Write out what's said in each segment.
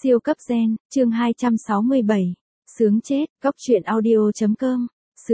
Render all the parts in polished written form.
Siêu cấp gen, chương 267. Sướng chết, góc truyện audio.com.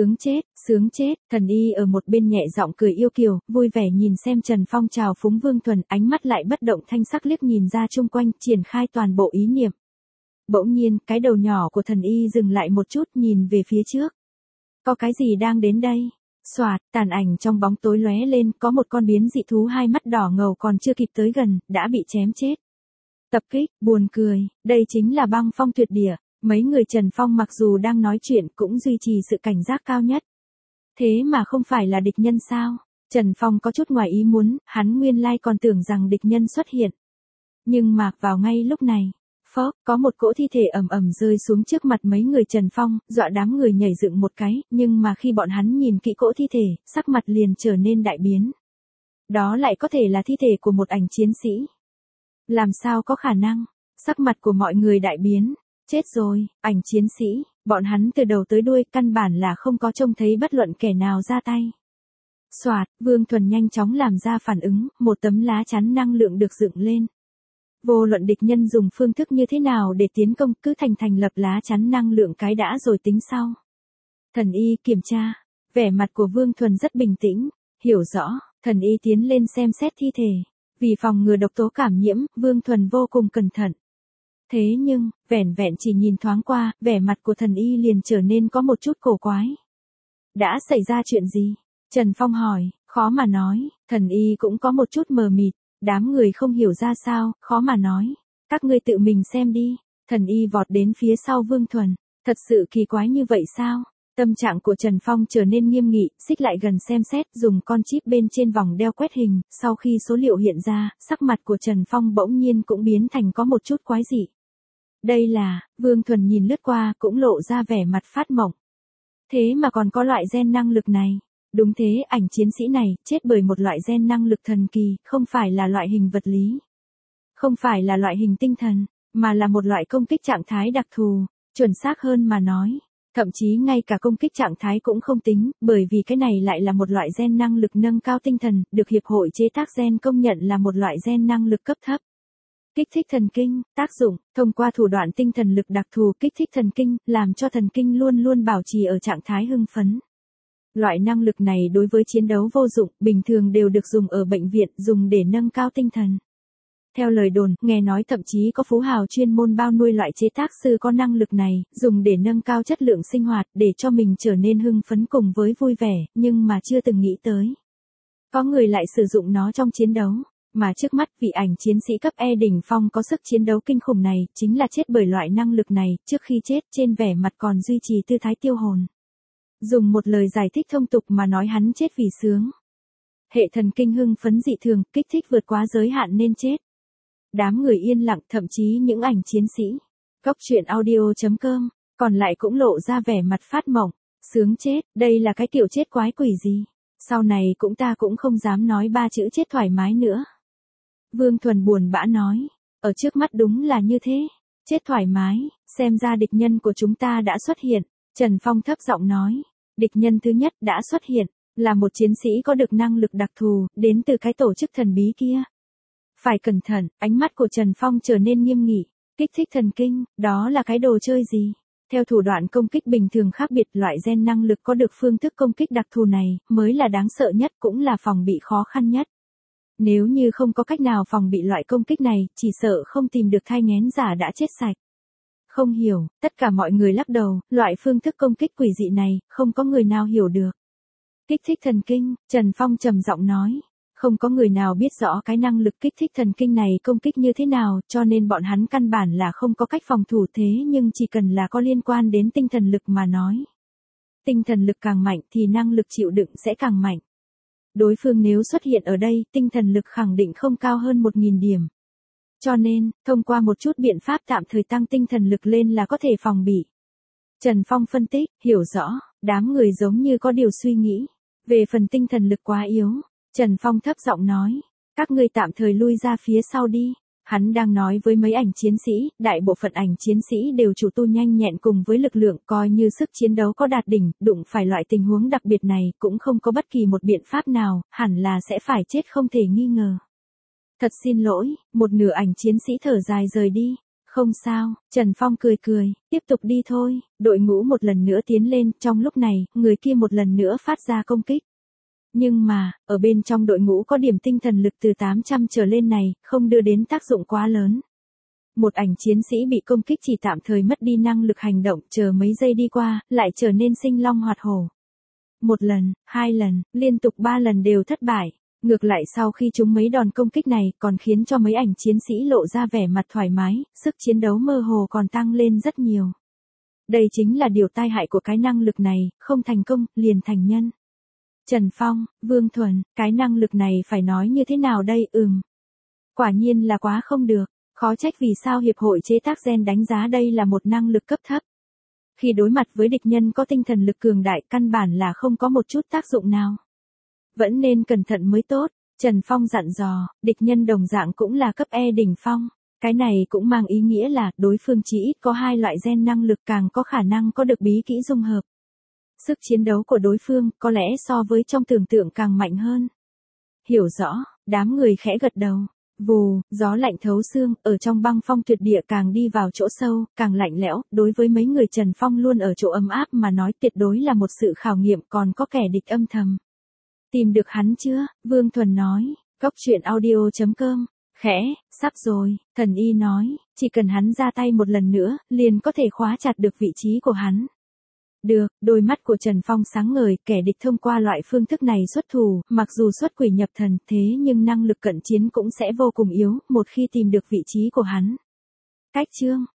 Sướng chết, Thần Y ở một bên nhẹ giọng cười yêu kiều, vui vẻ nhìn xem Trần Phong chào phúng Vương Thuần, ánh mắt lại bất động thanh sắc liếc nhìn ra chung quanh, triển khai toàn bộ ý niệm. Bỗng nhiên, cái đầu nhỏ của Thần Y dừng lại một chút, nhìn về phía trước. Có cái gì đang đến đây? Soạt, tàn ảnh trong bóng tối lóe lên, có một con biến dị thú hai mắt đỏ ngầu còn chưa kịp tới gần, đã bị chém chết. Tập kích, buồn cười, đây chính là Băng Phong tuyệt địa. Mấy người Trần Phong mặc dù đang nói chuyện cũng duy trì sự cảnh giác cao nhất. Thế mà không phải là địch nhân sao? Trần Phong có chút ngoài ý muốn, hắn nguyên lai còn tưởng rằng địch nhân xuất hiện. Nhưng mà vào ngay lúc này, phốc, có một cỗ thi thể ầm ầm rơi xuống trước mặt mấy người Trần Phong, dọa đám người nhảy dựng một cái, nhưng mà khi bọn hắn nhìn kỹ cỗ thi thể, sắc mặt liền trở nên đại biến. Đó lại có thể là thi thể của một ảnh chiến sĩ. Làm sao có khả năng? Sắc mặt của mọi người đại biến. Chết rồi, ảnh chiến sĩ, bọn hắn từ đầu tới đuôi căn bản là không có trông thấy bất luận kẻ nào ra tay. Soạt, Vương Thuần nhanh chóng làm ra phản ứng, một tấm lá chắn năng lượng được dựng lên. Vô luận địch nhân dùng phương thức như thế nào để tiến công, cứ thành lập lá chắn năng lượng cái đã rồi tính sau. Thần Y kiểm tra, vẻ mặt của Vương Thuần rất bình tĩnh, hiểu rõ, Thần Y tiến lên xem xét thi thể. Vì phòng ngừa độc tố cảm nhiễm, Vương Thuần vô cùng cẩn thận. Thế nhưng, vẻn vẹn chỉ nhìn thoáng qua, vẻ mặt của Thần Y liền trở nên có một chút cổ quái. Đã xảy ra chuyện gì? Trần Phong hỏi, khó mà nói, Thần Y cũng có một chút mờ mịt, đám người không hiểu ra sao, khó mà nói. Các ngươi tự mình xem đi, Thần Y vọt đến phía sau Vương Thuần, thật sự kỳ quái như vậy sao? Tâm trạng của Trần Phong trở nên nghiêm nghị, xích lại gần xem xét, dùng con chip bên trên vòng đeo quét hình, sau khi số liệu hiện ra, sắc mặt của Trần Phong bỗng nhiên cũng biến thành có một chút quái dị. Đây là, Vương Thuần nhìn lướt qua, cũng lộ ra vẻ mặt phát mộng. Thế mà còn có loại gen năng lực này. Đúng thế, ảnh chiến sĩ này, chết bởi một loại gen năng lực thần kỳ, không phải là loại hình vật lý. Không phải là loại hình tinh thần, mà là một loại công kích trạng thái đặc thù, chuẩn xác hơn mà nói. Thậm chí ngay cả công kích trạng thái cũng không tính, bởi vì cái này lại là một loại gen năng lực nâng cao tinh thần, được Hiệp hội chế tác gen công nhận là một loại gen năng lực cấp thấp. Kích thích thần kinh, tác dụng, thông qua thủ đoạn tinh thần lực đặc thù kích thích thần kinh, làm cho thần kinh luôn luôn bảo trì ở trạng thái hưng phấn. Loại năng lực này đối với chiến đấu vô dụng, bình thường đều được dùng ở bệnh viện, dùng để nâng cao tinh thần. Theo lời đồn, nghe nói thậm chí có phú hào chuyên môn bao nuôi loại chế tác sư có năng lực này, dùng để nâng cao chất lượng sinh hoạt, để cho mình trở nên hưng phấn cùng với vui vẻ, nhưng mà chưa từng nghĩ tới. Có người lại sử dụng nó trong chiến đấu. Mà trước mắt vị ảnh chiến sĩ cấp E đỉnh phong có sức chiến đấu kinh khủng này, chính là chết bởi loại năng lực này, trước khi chết trên vẻ mặt còn duy trì tư thái tiêu hồn. Dùng một lời giải thích thông tục mà nói hắn chết vì sướng. Hệ thần kinh hưng phấn dị thường, kích thích vượt quá giới hạn nên chết. Đám người yên lặng, thậm chí những ảnh chiến sĩ. Góc truyện audio.com, còn lại cũng lộ ra vẻ mặt phát mộng. Sướng chết, đây là cái kiểu chết quái quỷ gì? Sau này ta cũng không dám nói ba chữ chết thoải mái nữa. Vương Thuần buồn bã nói, ở trước mắt đúng là như thế, chết thoải mái, xem ra địch nhân của chúng ta đã xuất hiện. Trần Phong thấp giọng nói, địch nhân thứ nhất đã xuất hiện, là một chiến sĩ có được năng lực đặc thù, đến từ cái tổ chức thần bí kia. Phải cẩn thận, ánh mắt của Trần Phong trở nên nghiêm nghị, kích thích thần kinh, đó là cái đồ chơi gì? Theo thủ đoạn công kích bình thường khác biệt, loại gen năng lực có được phương thức công kích đặc thù này, mới là đáng sợ nhất cũng là phòng bị khó khăn nhất. Nếu như không có cách nào phòng bị loại công kích này, chỉ sợ không tìm được thai nghén giả đã chết sạch. Không hiểu, tất cả mọi người lắc đầu, loại phương thức công kích quỷ dị này, không có người nào hiểu được. Kích thích thần kinh, Trần Phong trầm giọng nói. Không có người nào biết rõ cái năng lực kích thích thần kinh này công kích như thế nào, cho nên bọn hắn căn bản là không có cách phòng thủ thế nhưng chỉ cần là có liên quan đến tinh thần lực mà nói. Tinh thần lực càng mạnh thì năng lực chịu đựng sẽ càng mạnh. Đối phương nếu xuất hiện ở đây, tinh thần lực khẳng định không cao hơn 1000 điểm. Cho nên, thông qua một chút biện pháp tạm thời tăng tinh thần lực lên là có thể phòng bị. Trần Phong phân tích, hiểu rõ, đám người giống như có điều suy nghĩ. Về phần tinh thần lực quá yếu, Trần Phong thấp giọng nói, các ngươi tạm thời lui ra phía sau đi. Hắn đang nói với mấy ảnh chiến sĩ, đại bộ phận ảnh chiến sĩ đều chủ tu nhanh nhẹn cùng với lực lượng coi như sức chiến đấu có đạt đỉnh, đụng phải loại tình huống đặc biệt này cũng không có bất kỳ một biện pháp nào, hẳn là sẽ phải chết không thể nghi ngờ. Thật xin lỗi, một nửa ảnh chiến sĩ thở dài rời đi, Không sao, Trần Phong cười cười, tiếp tục đi thôi, đội ngũ một lần nữa tiến lên, trong lúc này, người kia một lần nữa phát ra công kích. Nhưng mà, ở bên trong đội ngũ có điểm tinh thần lực từ 800 trở lên này, không đưa đến tác dụng quá lớn. Một ảnh chiến sĩ bị công kích chỉ tạm thời mất đi năng lực hành động, chờ mấy giây đi qua, lại trở nên sinh long hoạt hổ. Một lần, hai lần, liên tục 3 lần đều thất bại. Ngược lại sau khi chúng mấy đòn công kích này còn khiến cho mấy ảnh chiến sĩ lộ ra vẻ mặt thoải mái, sức chiến đấu mơ hồ còn tăng lên rất nhiều. Đây chính là điều tai hại của cái năng lực này, không thành công, liền thành nhân. Trần Phong, Vương Thuần, cái năng lực này phải nói như thế nào đây? Quả nhiên là quá không được, khó trách vì sao Hiệp hội chế tác gen đánh giá đây là một năng lực cấp thấp. Khi đối mặt với địch nhân có tinh thần lực cường đại căn bản là không có một chút tác dụng nào. Vẫn nên cẩn thận mới tốt, Trần Phong dặn dò, địch nhân đồng dạng cũng là cấp E đỉnh phong. Cái này cũng mang ý nghĩa là đối phương chỉ ít có 2 loại gen năng lực càng có khả năng có được bí kỹ dung hợp. Sức chiến đấu của đối phương có lẽ so với trong tưởng tượng càng mạnh hơn. Hiểu rõ, đám người khẽ gật đầu. Vù, gió lạnh thấu xương, ở trong băng phong tuyệt địa càng đi vào chỗ sâu, càng lạnh lẽo, đối với mấy người Trần Phong luôn ở chỗ ấm áp mà nói tuyệt đối là một sự khảo nghiệm, còn có kẻ địch âm thầm. Tìm được hắn chưa? Vương Thuần nói, Cốc truyện audio.com, khẽ, sắp rồi, Thần Y nói, chỉ cần hắn ra tay một lần nữa, liền có thể khóa chặt được vị trí của hắn. Được, đôi mắt của Trần Phong sáng ngời, kẻ địch thông qua loại phương thức này xuất thủ, mặc dù xuất quỷ nhập thần, thế nhưng năng lực cận chiến cũng sẽ vô cùng yếu, một khi tìm được vị trí của hắn. Cách chương